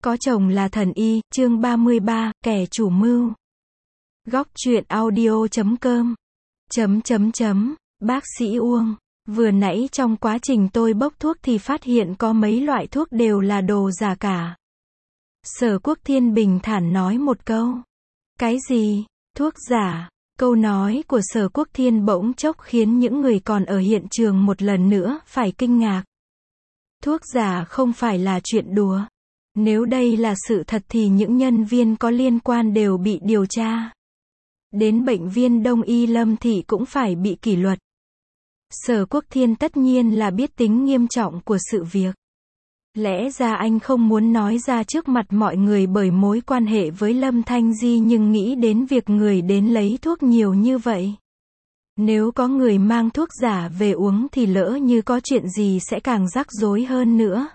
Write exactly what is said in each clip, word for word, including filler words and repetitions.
Có chồng là thần y, chương ba mươi ba, kẻ chủ mưu. Góc truyện audio chấm com. Chấm chấm chấm, bác sĩ Uông. Vừa nãy trong quá trình tôi bốc thuốc thì phát hiện có mấy loại thuốc đều là đồ giả cả. Sở Quốc Thiên bình thản nói một câu. Cái gì? Thuốc giả? Câu nói của Sở Quốc Thiên bỗng chốc khiến những người còn ở hiện trường một lần nữa phải kinh ngạc. Thuốc giả không phải là chuyện đùa. Nếu đây là sự thật thì những nhân viên có liên quan đều bị điều tra. Đến bệnh viên Đông Y Lâm Thị cũng phải bị kỷ luật. Sở Quốc Thiên tất nhiên là biết tính nghiêm trọng của sự việc. Lẽ ra anh không muốn nói ra trước mặt mọi người bởi mối quan hệ với Lâm Thanh Di, nhưng nghĩ đến việc người đến lấy thuốc nhiều như vậy. Nếu có người mang thuốc giả về uống thì lỡ như có chuyện gì sẽ càng rắc rối hơn nữa.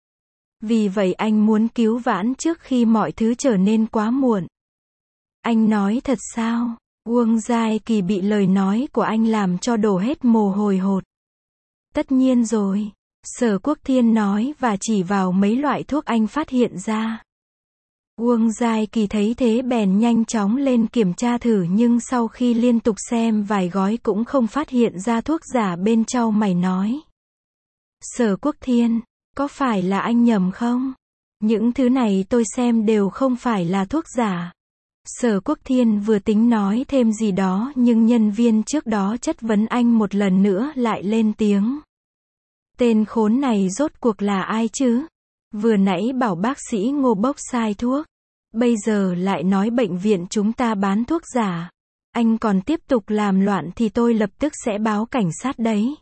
Vì vậy anh muốn cứu vãn trước khi mọi thứ trở nên quá muộn. Anh nói thật sao? Uông Giai Kỳ bị lời nói của anh làm cho đổ hết mồ hôi hột. Tất nhiên rồi. Sở Quốc Thiên nói và chỉ vào mấy loại thuốc anh phát hiện ra. Uông Giai Kỳ thấy thế bèn nhanh chóng lên kiểm tra thử, nhưng sau khi liên tục xem vài gói cũng không phát hiện ra thuốc giả bên trong. Mày nói. Sở Quốc Thiên, có phải là anh nhầm không? Những thứ này tôi xem đều không phải là thuốc giả. Sở Quốc Thiên vừa tính nói thêm gì đó nhưng nhân viên trước đó chất vấn anh một lần nữa lại lên tiếng. Tên khốn này rốt cuộc là ai chứ? Vừa nãy bảo bác sĩ Ngô bốc sai thuốc. Bây giờ lại nói bệnh viện chúng ta bán thuốc giả. Anh còn tiếp tục làm loạn thì tôi lập tức sẽ báo cảnh sát đấy.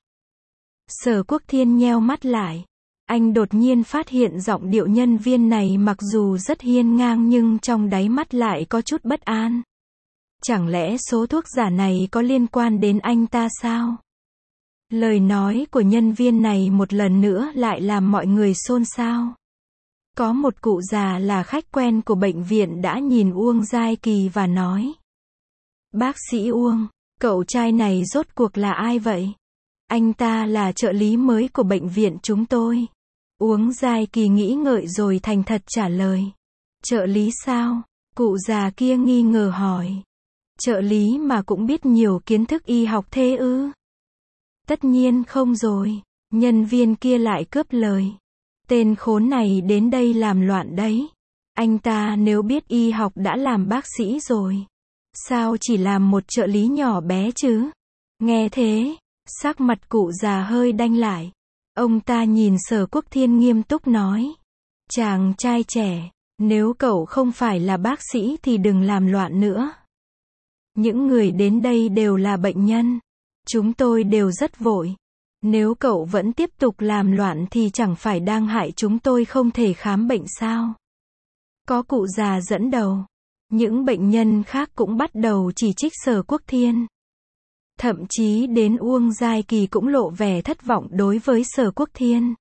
Sở Quốc Thiên nheo mắt lại. Anh đột nhiên phát hiện giọng điệu nhân viên này mặc dù rất hiên ngang nhưng trong đáy mắt lại có chút bất an. Chẳng lẽ số thuốc giả này có liên quan đến anh ta sao? Lời nói của nhân viên này một lần nữa lại làm mọi người xôn xao. Có một cụ già là khách quen của bệnh viện đã nhìn Uông Giai Kỳ và nói. Bác sĩ Uông, cậu trai này rốt cuộc là ai vậy? Anh ta là trợ lý mới của bệnh viện chúng tôi. Uông Giai Kỳ nghĩ ngợi rồi thành thật trả lời. Trợ lý sao? Cụ già kia nghi ngờ hỏi. Trợ lý mà cũng biết nhiều kiến thức y học thế ư? Tất nhiên không rồi. Nhân viên kia lại cướp lời. Tên khốn này đến đây làm loạn đấy. Anh ta nếu biết y học đã làm bác sĩ rồi. Sao chỉ làm một trợ lý nhỏ bé chứ? Nghe thế, sắc mặt cụ già hơi đanh lại. Ông ta nhìn Sở Quốc Thiên nghiêm túc nói. Chàng trai trẻ, nếu cậu không phải là bác sĩ thì đừng làm loạn nữa. Những người đến đây đều là bệnh nhân. Chúng tôi đều rất vội. Nếu cậu vẫn tiếp tục làm loạn thì chẳng phải đang hại chúng tôi không thể khám bệnh sao? Có cụ già dẫn đầu. Những bệnh nhân khác cũng bắt đầu chỉ trích Sở Quốc Thiên. Thậm chí đến Uông Giai Kỳ cũng lộ vẻ thất vọng đối với Sở Quốc Thiên.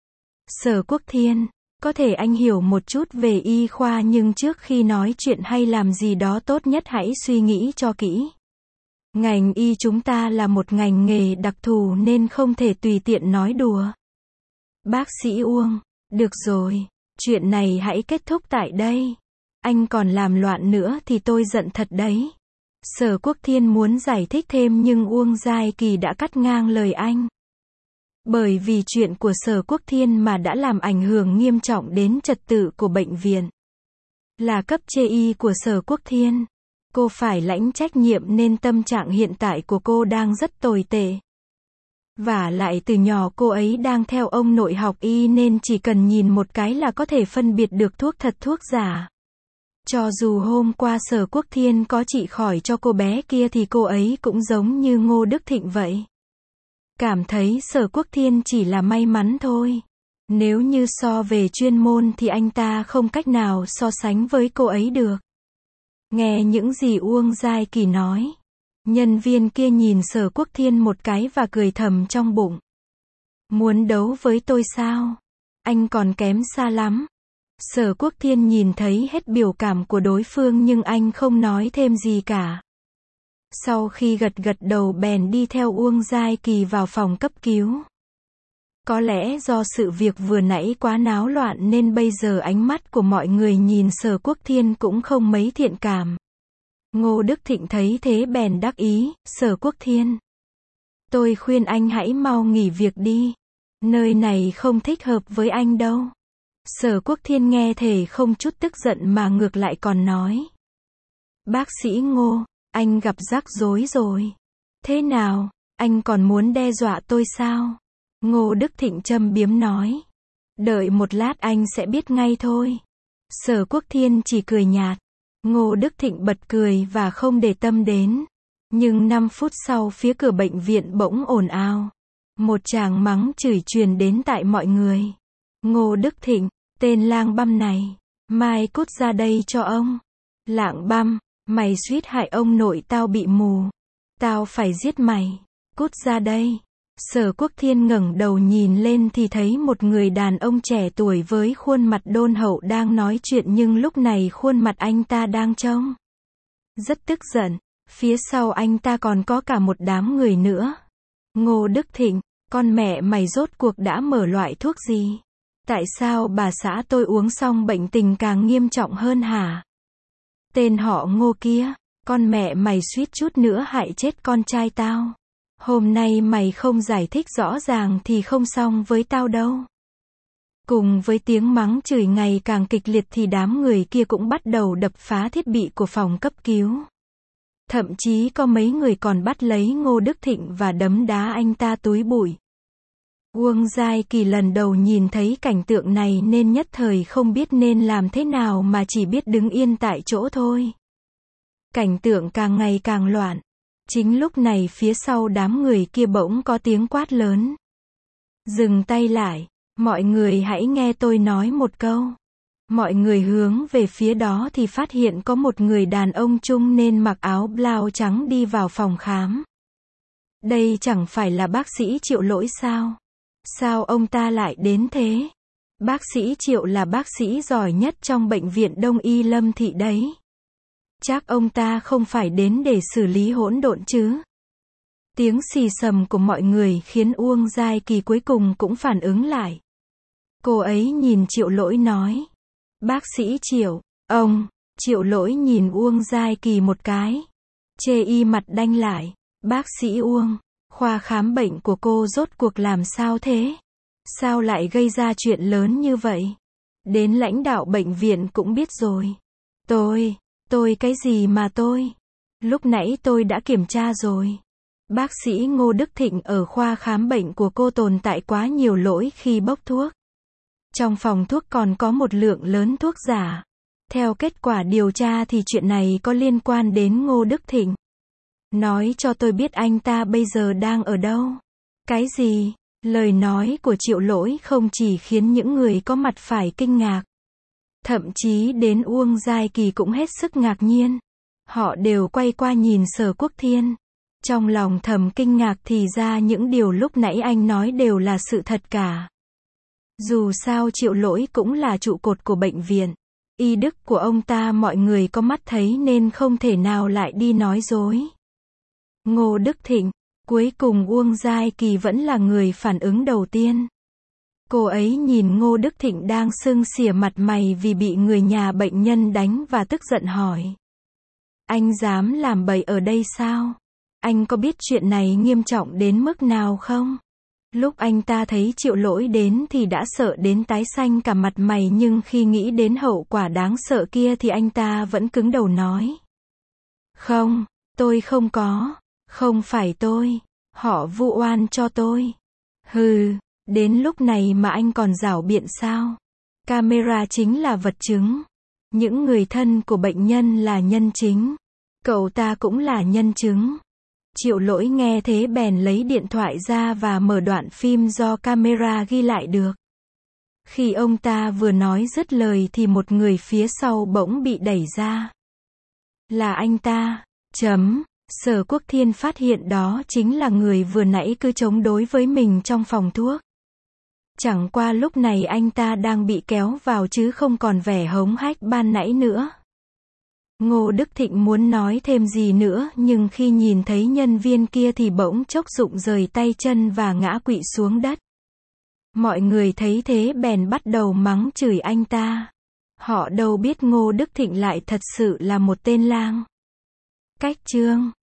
Sở Quốc Thiên, có thể anh hiểu một chút về y khoa nhưng trước khi nói chuyện hay làm gì đó tốt nhất hãy suy nghĩ cho kỹ. Ngành y chúng ta là một ngành nghề đặc thù nên không thể tùy tiện nói đùa. Bác sĩ Uông, được rồi, chuyện này hãy kết thúc tại đây. Anh còn làm loạn nữa thì tôi giận thật đấy. Sở Quốc Thiên muốn giải thích thêm nhưng Uông Giai Kỳ đã cắt ngang lời anh. Bởi vì chuyện của Sở Quốc Thiên mà đã làm ảnh hưởng nghiêm trọng đến trật tự của bệnh viện. Là cấp chê y của Sở Quốc Thiên. Cô phải lãnh trách nhiệm nên tâm trạng hiện tại của cô đang rất tồi tệ. Và lại từ nhỏ cô ấy đang theo ông nội học y nên chỉ cần nhìn một cái là có thể phân biệt được thuốc thật thuốc giả. Cho dù hôm qua Sở Quốc Thiên có trị khỏi cho cô bé kia thì cô ấy cũng giống như Ngô Đức Thịnh vậy. Cảm thấy Sở Quốc Thiên chỉ là may mắn thôi. Nếu như so về chuyên môn thì anh ta không cách nào so sánh với cô ấy được. Nghe những gì Uông Giai Kỳ nói. Nhân viên kia nhìn Sở Quốc Thiên một cái và cười thầm trong bụng. Muốn đấu với tôi sao? Anh còn kém xa lắm. Sở Quốc Thiên nhìn thấy hết biểu cảm của đối phương nhưng anh không nói thêm gì cả. Sau khi gật gật đầu bèn đi theo Uông Giai Kỳ vào phòng cấp cứu. Có lẽ do sự việc vừa nãy quá náo loạn nên bây giờ ánh mắt của mọi người nhìn Sở Quốc Thiên cũng không mấy thiện cảm. Ngô Đức Thịnh thấy thế bèn đắc ý, Sở Quốc Thiên. Tôi khuyên anh hãy mau nghỉ việc đi. Nơi này không thích hợp với anh đâu. Sở Quốc Thiên nghe thể không chút tức giận mà ngược lại còn nói. Bác sĩ Ngô, anh gặp rắc rối rồi. Thế nào, anh còn muốn đe dọa tôi sao? Ngô Đức Thịnh châm biếm nói. Đợi một lát anh sẽ biết ngay thôi. Sở Quốc Thiên chỉ cười nhạt. Ngô Đức Thịnh bật cười và không để tâm đến. Nhưng năm phút sau phía cửa bệnh viện bỗng ồn ào. Một tràng mắng chửi truyền đến tại mọi người. Ngô Đức Thịnh, tên lang băm này, mai cút ra đây cho ông. Lạng băm, mày suýt hại ông nội tao bị mù. Tao phải giết mày. Cút ra đây. Sở Quốc Thiên ngẩng đầu nhìn lên thì thấy một người đàn ông trẻ tuổi với khuôn mặt đôn hậu đang nói chuyện nhưng lúc này khuôn mặt anh ta đang trông rất tức giận. Phía sau anh ta còn có cả một đám người nữa. Ngô Đức Thịnh, con mẹ mày rốt cuộc đã mở loại thuốc gì? Tại sao bà xã tôi uống xong bệnh tình càng nghiêm trọng hơn hả? Tên họ Ngô kia, con mẹ mày suýt chút nữa hại chết con trai tao. Hôm nay mày không giải thích rõ ràng thì không xong với tao đâu. Cùng với tiếng mắng chửi ngày càng kịch liệt thì đám người kia cũng bắt đầu đập phá thiết bị của phòng cấp cứu. Thậm chí có mấy người còn bắt lấy Ngô Đức Thịnh và đấm đá anh ta túi bụi. Uông Giai Kỳ lần đầu nhìn thấy cảnh tượng này nên nhất thời không biết nên làm thế nào mà chỉ biết đứng yên tại chỗ thôi. Cảnh tượng càng ngày càng loạn. Chính lúc này phía sau đám người kia bỗng có tiếng quát lớn. Dừng tay lại, mọi người hãy nghe tôi nói một câu. Mọi người hướng về phía đó thì phát hiện có một người đàn ông trung niên mặc áo blau trắng đi vào phòng khám. Đây chẳng phải là bác sĩ Triệu Lỗi sao? Sao ông ta lại đến thế? Bác sĩ Triệu là bác sĩ giỏi nhất trong bệnh viện Đông Y Lâm Thị đấy. Chắc ông ta không phải đến để xử lý hỗn độn chứ? Tiếng xì xầm của mọi người khiến Uông Giai Kỳ cuối cùng cũng phản ứng lại. Cô ấy nhìn Triệu Lỗi nói. Bác sĩ Triệu, ông, Triệu Lỗi nhìn Uông Giai Kỳ một cái. Chê y mặt đanh lại. Bác sĩ Uông, khoa khám bệnh của cô rốt cuộc làm sao thế? Sao lại gây ra chuyện lớn như vậy? Đến lãnh đạo bệnh viện cũng biết rồi. Tôi, tôi cái gì mà tôi? Lúc nãy tôi đã kiểm tra rồi. Bác sĩ Ngô Đức Thịnh ở khoa khám bệnh của cô tồn tại quá nhiều lỗi khi bốc thuốc. Trong phòng thuốc còn có một lượng lớn thuốc giả. Theo kết quả điều tra thì chuyện này có liên quan đến Ngô Đức Thịnh. Nói cho tôi biết anh ta bây giờ đang ở đâu. Cái gì? Lời nói của Triệu Lỗi không chỉ khiến những người có mặt phải kinh ngạc. Thậm chí đến Uông Giai Kỳ cũng hết sức ngạc nhiên. Họ đều quay qua nhìn Sở Quốc Thiên. Trong lòng thầm kinh ngạc thì ra những điều lúc nãy anh nói đều là sự thật cả. Dù sao Triệu Lỗi cũng là trụ cột của bệnh viện. Y đức của ông ta mọi người có mắt thấy nên không thể nào lại đi nói dối. Ngô Đức Thịnh, cuối cùng Uông Giai Kỳ vẫn là người phản ứng đầu tiên. Cô ấy nhìn Ngô Đức Thịnh đang sưng xỉa mặt mày vì bị người nhà bệnh nhân đánh và tức giận hỏi. Anh dám làm bậy ở đây sao? Anh có biết chuyện này nghiêm trọng đến mức nào không? Lúc anh ta thấy Triệu Lỗi đến thì đã sợ đến tái xanh cả mặt mày nhưng khi nghĩ đến hậu quả đáng sợ kia thì anh ta vẫn cứng đầu nói. Không, tôi không có. Không phải tôi. Họ vu oan cho tôi. Hừ, đến lúc này mà anh còn giảo biện sao? Camera chính là vật chứng. Những người thân của bệnh nhân là nhân chứng. Cậu ta cũng là nhân chứng. Triệu Lỗi nghe thế bèn lấy điện thoại ra và mở đoạn phim do camera ghi lại được. Khi ông ta vừa nói dứt lời thì một người phía sau bỗng bị đẩy ra. Là anh ta. Chấm. Sở Quốc Thiên phát hiện đó chính là người vừa nãy cứ chống đối với mình trong phòng thuốc. Chẳng qua lúc này anh ta đang bị kéo vào chứ không còn vẻ hống hách ban nãy nữa. Ngô Đức Thịnh muốn nói thêm gì nữa nhưng khi nhìn thấy nhân viên kia thì bỗng chốc rụng rời tay chân và ngã quỵ xuống đất. Mọi người thấy thế bèn bắt đầu mắng chửi anh ta. Họ đâu biết Ngô Đức Thịnh lại thật sự là một tên lang. Cách chương